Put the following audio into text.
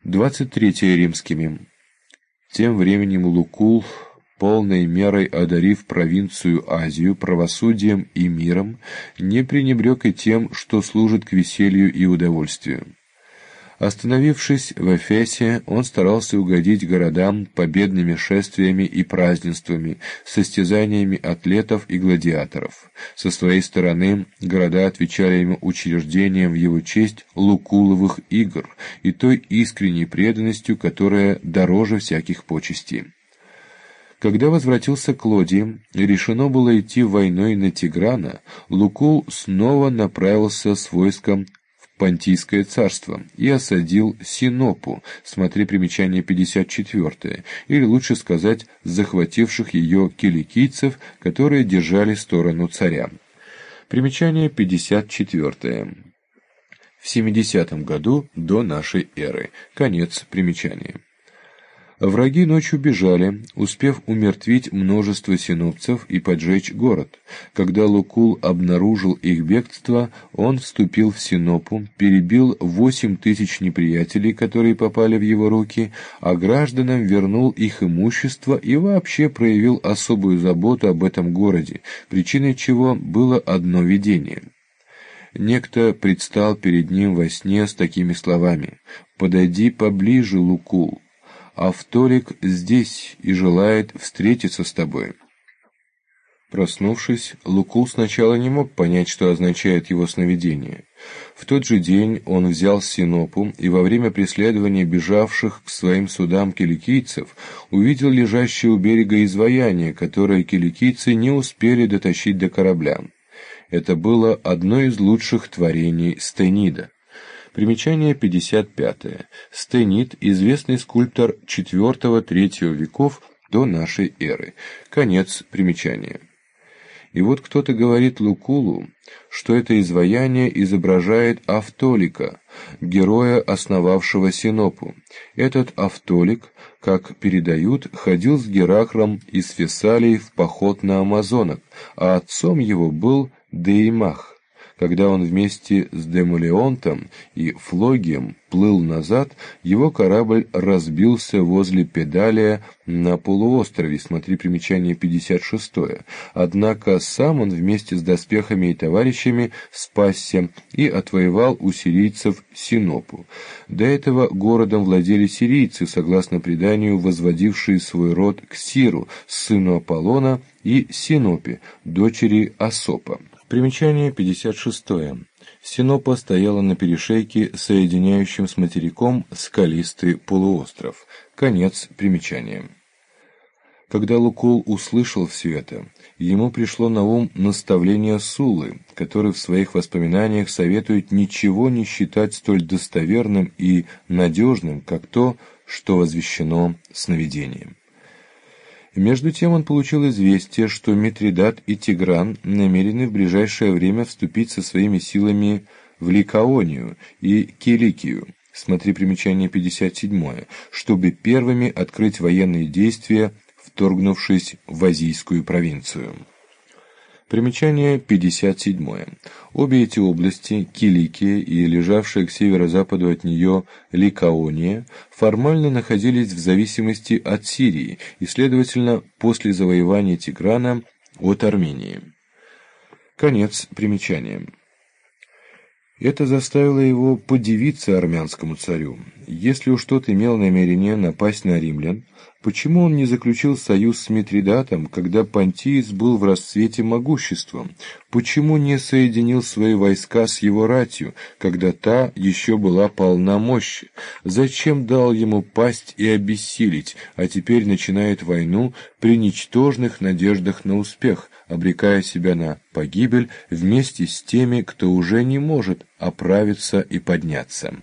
23 римскими. Тем временем Лукул, полной мерой одарив провинцию Азию правосудием и миром, не пренебрег и тем, что служит к веселью и удовольствию. Остановившись в Эфесе, он старался угодить городам победными шествиями и празднествами, состязаниями атлетов и гладиаторов. Со своей стороны, города отвечали ему учреждением в его честь Лукуловых игр и той искренней преданностью, которая дороже всяких почестей. Когда возвратился Клодий и решено было идти войной на Тиграна, Лукул снова направился с войском Понтийское царство и осадил Синопу, смотри примечание 54, или лучше сказать, захвативших ее киликийцев, которые держали сторону царя. Примечание 54. В 70 году до нашей эры. Конец примечания. Враги ночью бежали, успев умертвить множество синопцев и поджечь город. Когда Лукул обнаружил их бегство, он вступил в Синопу, перебил 8000 неприятелей, которые попали в его руки, а гражданам вернул их имущество и вообще проявил особую заботу об этом городе, причиной чего было одно видение. Некто предстал перед ним во сне с такими словами: «Подойди поближе, Лукул. Автолик здесь и желает встретиться с тобой». Проснувшись, Лукул сначала не мог понять, что означает его сновидение. В тот же день он взял Синопу и во время преследования бежавших к своим судам киликийцев увидел лежащее у берега изваяние, которое киликийцы не успели дотащить до корабля. Это было одно из лучших творений Стенида. Примечание 55. Стенид – известный скульптор IV-III веков до нашей эры. Конец примечания. И вот кто-то говорит Лукулу, что это изваяние изображает Автолика, героя, основавшего Синопу. Этот Автолик, как передают, ходил с Гераклом из Фессалии в поход на Амазонок, а отцом его был Деимах. Когда он вместе с Демолеонтом и Флогием плыл назад, его корабль разбился возле Педалия на полуострове, смотри примечание 56. Однако сам он вместе с доспехами и товарищами спасся и отвоевал у сирийцев Синопу. До этого городом владели сирийцы, согласно преданию, возводившие свой род к Сиру, сыну Аполлона, и Синопе, дочери Асопа. Примечание 56. Синопа стояла на перешейке, соединяющем с материком скалистый полуостров. Конец примечания. Когда Лукул услышал все это, ему пришло на ум наставление Суллы, который в своих воспоминаниях советует ничего не считать столь достоверным и надежным, как то, что возвещено сновидением. Между тем он получил известие, что Митридат и Тигран намерены в ближайшее время вступить со своими силами в Ликаонию и Киликию, смотри примечание 57, чтобы первыми открыть военные действия, вторгнувшись в Азийскую провинцию. Примечание 57. Обе эти области, Киликия и лежавшая к северо-западу от нее Ликаония, формально находились в зависимости от Сирии и, следовательно, после завоевания Тиграна от Армении. Конец примечания. Это заставило его подивиться армянскому царю. Если уж тот имел намерение напасть на римлян, почему он не заключил союз с Митридатом, когда Понтиец был в расцвете могущества? Почему не соединил свои войска с его ратью, когда та еще была полна мощи? Зачем дал ему пасть и обессилить, а теперь начинает войну при ничтожных надеждах на успех, обрекая себя на погибель вместе с теми, кто уже не может оправиться и подняться?